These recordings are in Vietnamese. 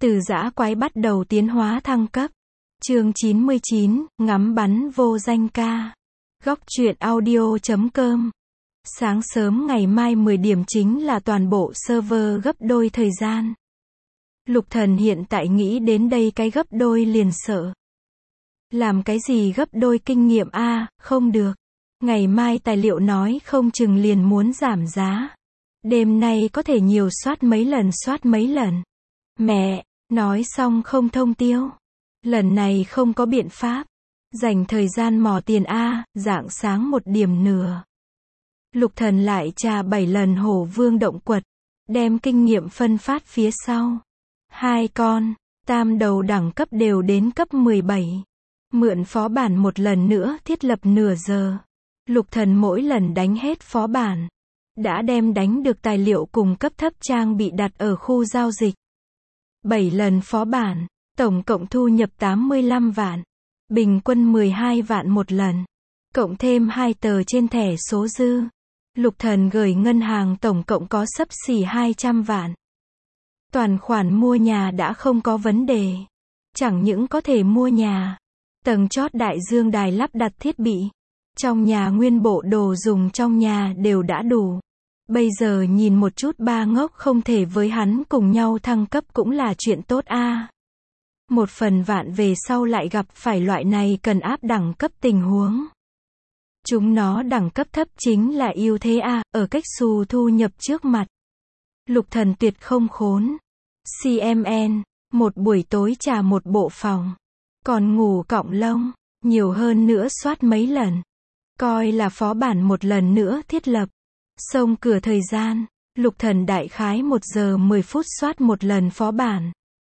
Từ dã quái bắt đầu tiến hóa thăng cấp. Chương 99, ngắm bắn vô danh ca. Góc truyện audio.com. Sáng sớm ngày mai 10 điểm chính là toàn bộ server gấp đôi thời gian. Lục Thần hiện tại nghĩ đến đây cái gấp đôi liền sợ. Làm cái gì gấp đôi kinh nghiệm a, không được. Ngày mai tài liệu nói không chừng liền muốn giảm giá. Đêm nay có thể nhiều soát mấy lần. Mẹ, nói xong không thông tiêu. Lần này không có biện pháp. Dành thời gian mò tiền a, rạng sáng 1 điểm nửa. Lục Thần lại tra 7 lần hổ vương động quật. Đem kinh nghiệm phân phát phía sau. 2 con, tam đầu đẳng cấp đều đến cấp 17. Mượn phó bản một lần nữa thiết lập nửa giờ. Lục Thần mỗi lần đánh hết phó bản. Đã đem đánh được tài liệu cùng cấp thấp trang bị đặt ở khu giao dịch. 7 lần phó bản, tổng cộng thu nhập 85 vạn. Bình quân 12 vạn một lần. Cộng thêm 2 tờ trên thẻ số dư. Lục Thần gửi ngân hàng tổng cộng có xấp xỉ 200 vạn. Toàn khoản mua nhà đã không có vấn đề. Chẳng những có thể mua nhà. Tầng chót đại dương đài lắp đặt thiết bị. Trong nhà nguyên bộ đồ dùng trong nhà đều đã đủ. Bây giờ nhìn một chút ba ngốc không thể với hắn cùng nhau thăng cấp cũng là chuyện tốt a. Một phần vạn về sau lại gặp phải loại này cần áp đẳng cấp tình huống. Chúng nó đẳng cấp thấp chính là ưu thế a, ở cách xù thu nhập trước mặt. Lục Thần tuyệt không khốn. CMN, một buổi tối trả một bộ phòng. Còn ngủ cọng lông, nhiều hơn nữa soát mấy lần. Coi là phó bản một lần nữa thiết lập. Xông cửa thời gian, Lục Thần đại khái 1 giờ 10 phút soát một lần phó bản.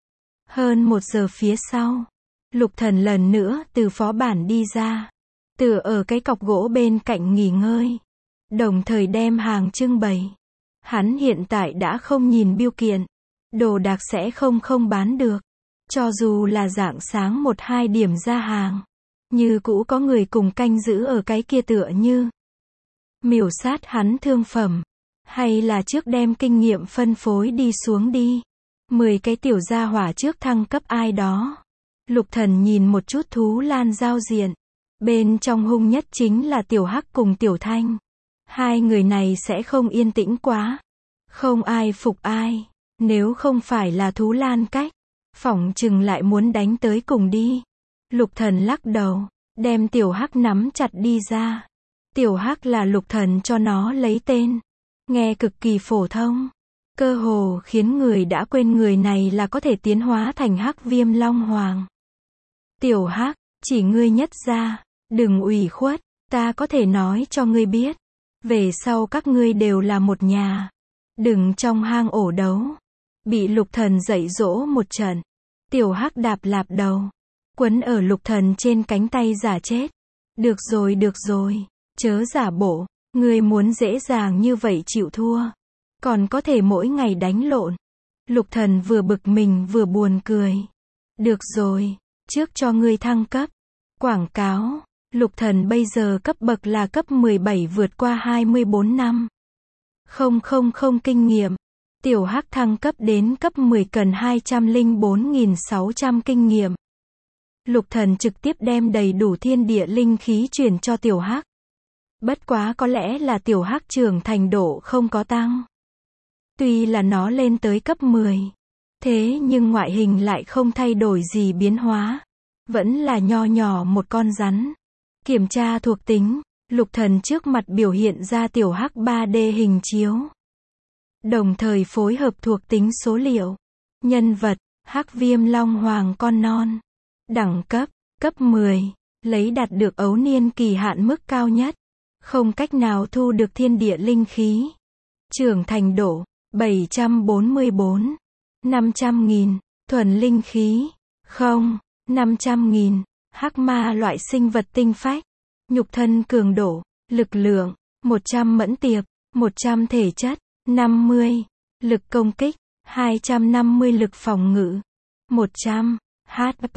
Hơn 1 giờ phía sau, Lục Thần lần nữa từ phó bản đi ra. Tựa ở cái cọc gỗ bên cạnh nghỉ ngơi. Đồng thời đem hàng trưng bày. Hắn hiện tại đã không nhìn bưu kiện. Đồ đạc sẽ không bán được. Cho dù là rạng sáng 1-2 điểm ra hàng. Như cũ có người cùng canh giữ ở cái kia tựa như. Miểu sát hắn thương phẩm. Hay là trước đem kinh nghiệm phân phối đi xuống đi. 10 cái tiểu gia hỏa trước thăng cấp ai đó. Lục Thần nhìn một chút thú lan giao diện. Bên trong hung nhất chính là Tiểu Hắc cùng Tiểu Thanh. 2 người này sẽ không yên tĩnh quá. Không ai phục ai. Nếu không phải là thú lan cách. Phỏng chừng lại muốn đánh tới cùng đi. Lục Thần lắc đầu. Đem Tiểu Hắc nắm chặt đi ra. Tiểu Hắc là Lục Thần cho nó lấy tên. Nghe cực kỳ phổ thông. Cơ hồ khiến người đã quên người này là có thể tiến hóa thành Hắc Viêm Long Hoàng. Tiểu Hắc, chỉ ngươi nhất ra. Đừng ủy khuất, ta có thể nói cho ngươi biết. Về sau các ngươi đều là một nhà. Đừng trong hang ổ đấu. Bị Lục Thần dạy dỗ một trận. Tiểu Hắc đạp lạp đầu. Quấn ở Lục Thần trên cánh tay giả chết. Được rồi, chớ giả bộ. Ngươi muốn dễ dàng như vậy chịu thua. Còn có thể mỗi ngày đánh lộn. Lục Thần vừa bực mình vừa buồn cười. Được rồi, trước cho ngươi thăng cấp. Quảng cáo. Lục Thần bây giờ cấp bậc là cấp 17 vượt qua 24 năm. Không kinh nghiệm. Tiểu Hắc thăng cấp đến cấp 10 cần 204.600 kinh nghiệm. Lục Thần trực tiếp đem đầy đủ thiên địa linh khí chuyển cho Tiểu Hắc. Bất quá có lẽ là Tiểu Hắc trưởng thành độ không có tăng. Tuy là nó lên tới cấp 10. Thế nhưng ngoại hình lại không thay đổi gì biến hóa. Vẫn là nho nhỏ một con rắn. Kiểm tra thuộc tính, Lục Thần trước mặt biểu hiện ra Tiểu Hắc 3D hình chiếu. Đồng thời phối hợp thuộc tính số liệu. Nhân vật, Hắc Viêm Long Hoàng con non. Đẳng cấp, cấp 10. Lấy đạt được ấu niên kỳ hạn mức cao nhất. Không cách nào thu được thiên địa linh khí. Trưởng thành độ, 744. 500.000. Thuần linh khí. Không. 500.000. Hắc ma loại sinh vật tinh phách. Nhục thân cường độ. Lực lượng. 100 mẫn tiệp. 100 thể chất. 50. Lực công kích. 250 lực phòng ngự. 100. HP.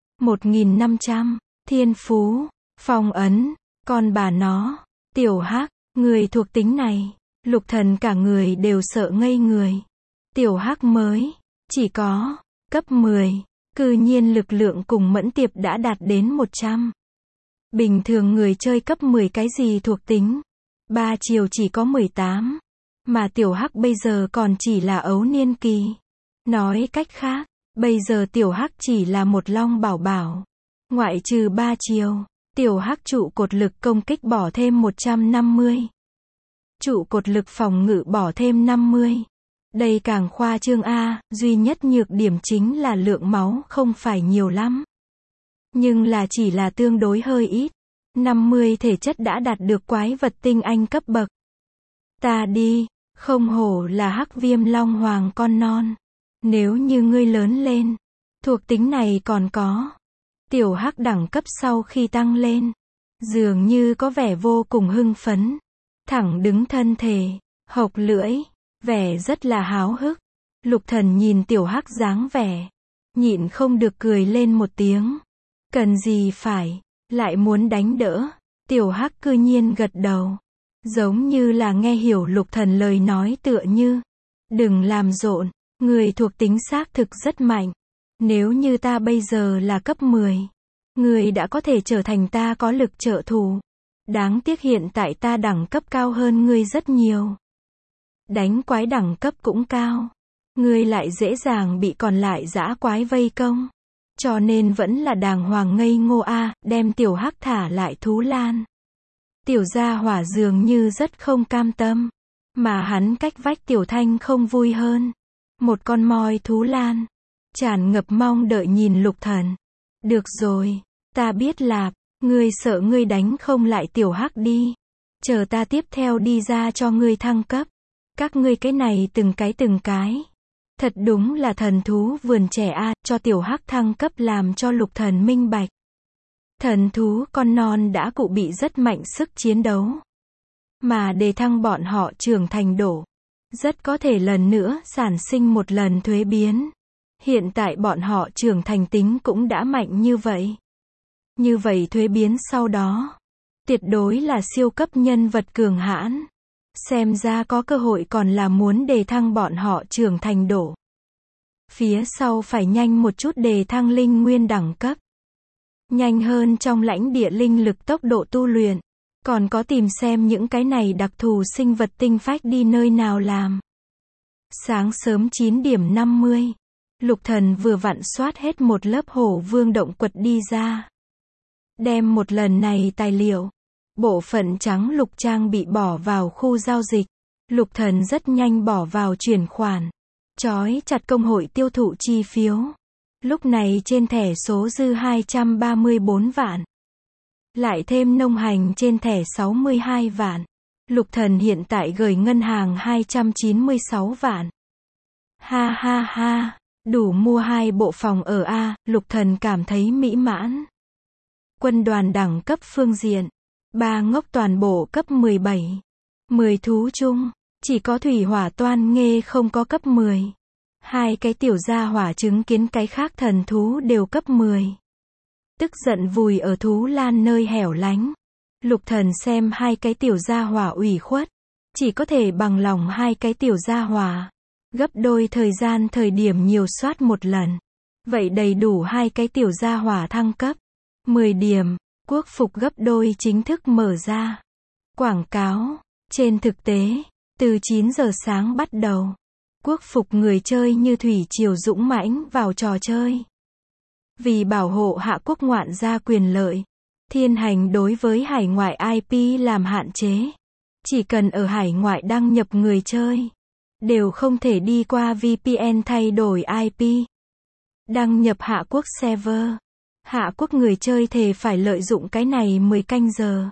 1500. Thiên phú. Phong ấn. Con bà nó. Tiểu Hắc. Người thuộc tính này. Lục Thần cả người đều sợ ngây người. Tiểu Hắc mới. Chỉ có. Cấp 10. Cư nhiên lực lượng cùng Mẫn Tiệp đã đạt đến 100. Bình thường người chơi cấp 10 cái gì thuộc tính? 3 chiều chỉ có 18. Mà tiểu hắc bây giờ còn chỉ là ấu niên kỳ. Nói cách khác, bây giờ tiểu hắc chỉ là một long bảo bảo. Ngoại trừ 3 chiều, tiểu hắc trụ cột lực công kích bỏ thêm 150. Trụ cột lực phòng ngự bỏ thêm 50. Đây càng khoa trương a, duy nhất nhược điểm chính là lượng máu không phải nhiều lắm. Nhưng là chỉ là tương đối hơi ít. 50 thể chất đã đạt được quái vật tinh anh cấp bậc. Ta đi, không hổ là hắc viêm long hoàng con non. Nếu như ngươi lớn lên, thuộc tính này còn có. Tiểu hắc đẳng cấp sau khi tăng lên, dường như có vẻ vô cùng hưng phấn. Thẳng đứng thân thể, hộc lưỡi, vẻ rất là háo hức. Lục Thần nhìn tiểu hắc dáng vẻ, nhịn không được cười lên một tiếng. Cần gì phải, lại muốn đánh đỡ. Tiểu hắc cư nhiên gật đầu, giống như là nghe hiểu Lục Thần lời nói tựa như. Đừng làm rộn, người thuộc tính xác thực rất mạnh. Nếu như ta bây giờ là cấp 10, người đã có thể trở thành ta có lực trợ thủ. Đáng tiếc hiện tại ta đẳng cấp cao hơn ngươi rất nhiều. Đánh quái đẳng cấp cũng cao. Ngươi lại dễ dàng bị còn lại dã quái vây công. Cho nên vẫn là đàng hoàng ngây ngô a, đem tiểu hắc thả lại thú lan. Tiểu gia hỏa dường như rất không cam tâm. Mà hắn cách vách tiểu thanh không vui hơn. Một con moi thú lan. Tràn ngập mong đợi nhìn Lục Thần. Được rồi, ta biết lạp, ngươi sợ ngươi đánh không lại tiểu hắc đi. Chờ ta tiếp theo đi ra cho ngươi thăng cấp. Các ngươi cái này từng cái. Thật đúng là thần thú vườn trẻ a, cho tiểu hắc thăng cấp làm cho Lục Thần minh bạch. Thần thú con non đã cụ bị rất mạnh sức chiến đấu. Mà để thăng bọn họ trưởng thành đổ, rất có thể lần nữa sản sinh một lần thuế biến. Hiện tại bọn họ trưởng thành tính cũng đã mạnh như vậy. Như vậy thuế biến sau đó, tuyệt đối là siêu cấp nhân vật cường hãn. Xem ra có cơ hội còn là muốn đề thăng bọn họ trưởng thành đổ. Phía sau phải nhanh một chút đề thăng linh nguyên đẳng cấp. Nhanh hơn trong lãnh địa linh lực tốc độ tu luyện. Còn có tìm xem những cái này đặc thù sinh vật tinh phách đi nơi nào làm. Sáng sớm 9:50. Lục Thần vừa vặn soát hết một lớp hổ vương động quật đi ra. Đem một lần này tài liệu. Bộ phận trắng lục trang bị bỏ vào khu giao dịch. Lục Thần rất nhanh bỏ vào chuyển khoản. Chói chặt công hội tiêu thụ chi phiếu. Lúc này trên thẻ số dư 234 vạn. Lại thêm nông hành trên thẻ 62 vạn. Lục Thần hiện tại gửi ngân hàng 296 vạn. Ha ha ha, đủ mua 2 bộ phòng ở a, Lục Thần cảm thấy mỹ mãn. Quân đoàn đẳng cấp phương diện. 3 ngốc toàn bộ cấp 17. 10 thú chung, chỉ có thủy hỏa toan nghê không có cấp 10. 2 cái tiểu gia hỏa chứng kiến cái khác thần thú đều cấp 10. Tức giận vùi ở thú lan nơi hẻo lánh. Lục Thần xem 2 cái tiểu gia hỏa ủy khuất. Chỉ có thể bằng lòng 2 cái tiểu gia hỏa. Gấp đôi thời gian thời điểm nhiều soát một lần. Vậy đầy đủ 2 cái tiểu gia hỏa thăng cấp. 10 điểm. Quốc phục gấp đôi chính thức mở ra. Quảng cáo. Trên thực tế, từ 9 giờ sáng bắt đầu, quốc phục người chơi như thủy triều dũng mãnh vào trò chơi. Vì bảo hộ hạ quốc ngoạn gia quyền lợi, thiên hành đối với hải ngoại IP làm hạn chế. Chỉ cần ở hải ngoại đăng nhập người chơi, đều không thể đi qua VPN thay đổi IP. Đăng nhập hạ quốc server. Hạ quốc người chơi thề phải lợi dụng cái này 10 canh giờ.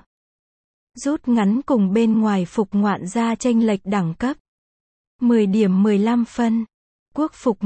Rút ngắn cùng bên ngoài phục ngoạn gia chênh lệch đẳng cấp. 10 điểm 15 phân. Quốc phục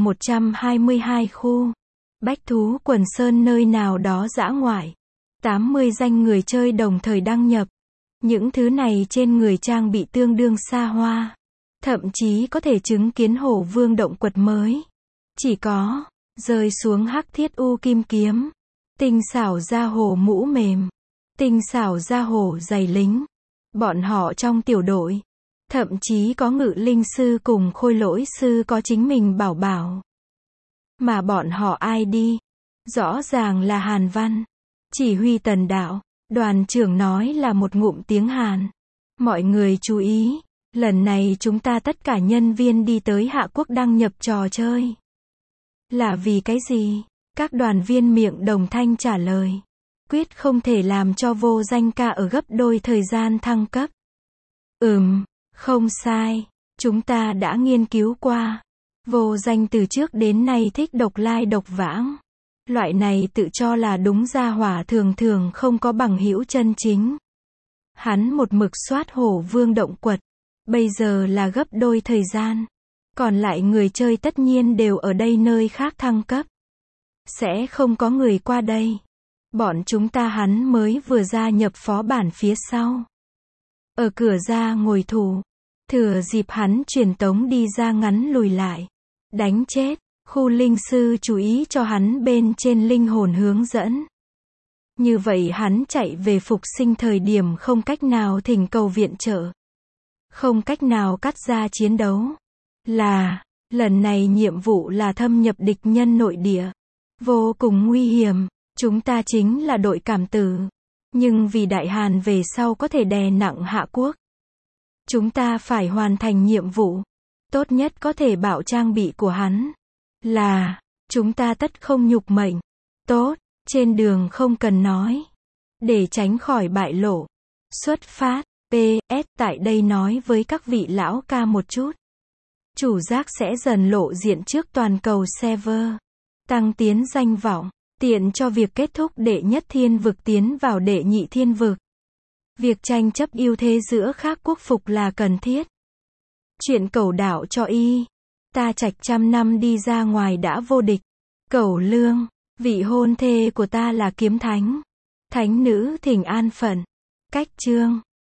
122 khu. Bách thú quần sơn nơi nào đó dã ngoại. 80 danh người chơi đồng thời đăng nhập. Những thứ này trên người trang bị tương đương xa hoa. Thậm chí có thể chứng kiến hổ vương động quật mới. Chỉ có, rơi xuống hắc thiết u kim kiếm. Tinh xảo da hổ mũ mềm. Tinh xảo da hổ giày lính. Bọn họ trong tiểu đội. Thậm chí có ngự linh sư cùng khôi lỗi sư có chính mình bảo bảo. Mà bọn họ ai đi? Rõ ràng là Hàn Văn. Chỉ huy Tần đạo. Đoàn trưởng nói là một ngụm tiếng Hàn. Mọi người chú ý. Lần này chúng ta tất cả nhân viên đi tới Hạ Quốc đăng nhập trò chơi. Là vì cái gì? Các đoàn viên miệng đồng thanh trả lời. Quyết không thể làm cho vô danh ca ở gấp đôi thời gian thăng cấp. Không sai. Chúng ta đã nghiên cứu qua. Vô danh từ trước đến nay thích độc lai độc vãng. Loại này tự cho là đúng gia hỏa thường thường không có bằng hữu chân chính. Hắn một mực soát Hổ Vương động quật. Bây giờ là gấp đôi thời gian. Còn lại người chơi tất nhiên đều ở đây nơi khác thăng cấp. Sẽ không có người qua đây. Bọn chúng ta hắn mới vừa gia nhập phó bản phía sau. Ở cửa ra ngồi thủ. Thừa dịp hắn truyền tống đi ra ngắn lùi lại. Đánh chết. Khu linh sư chú ý cho hắn bên trên linh hồn hướng dẫn. Như vậy hắn chạy về phục sinh thời điểm không cách nào thỉnh cầu viện trợ. Không cách nào cắt ra chiến đấu. Lần này nhiệm vụ là thâm nhập địch nhân nội địa. Vô cùng nguy hiểm. Chúng ta chính là đội cảm tử. Nhưng vì Đại Hàn về sau có thể đè nặng Hạ Quốc. Chúng ta phải hoàn thành nhiệm vụ. Tốt nhất có thể bảo trang bị của hắn. Chúng ta tất không nhục mệnh. Tốt, trên đường không cần nói. Để tránh khỏi bại lộ. Xuất phát. PS tại đây nói với các vị lão ca một chút. Chủ giác sẽ dần lộ diện trước toàn cầu server. Tăng tiến danh vọng. Tiện cho việc kết thúc đệ nhất thiên vực tiến vào đệ nhị thiên vực. Việc tranh chấp ưu thế giữa các quốc phục là cần thiết. Chuyện cẩu đạo cho y. Ta trạch 100 năm đi ra ngoài đã vô địch. Cẩu lương. Vị hôn thê của ta là kiếm thánh. Thánh nữ thỉnh an phận. Cách chương.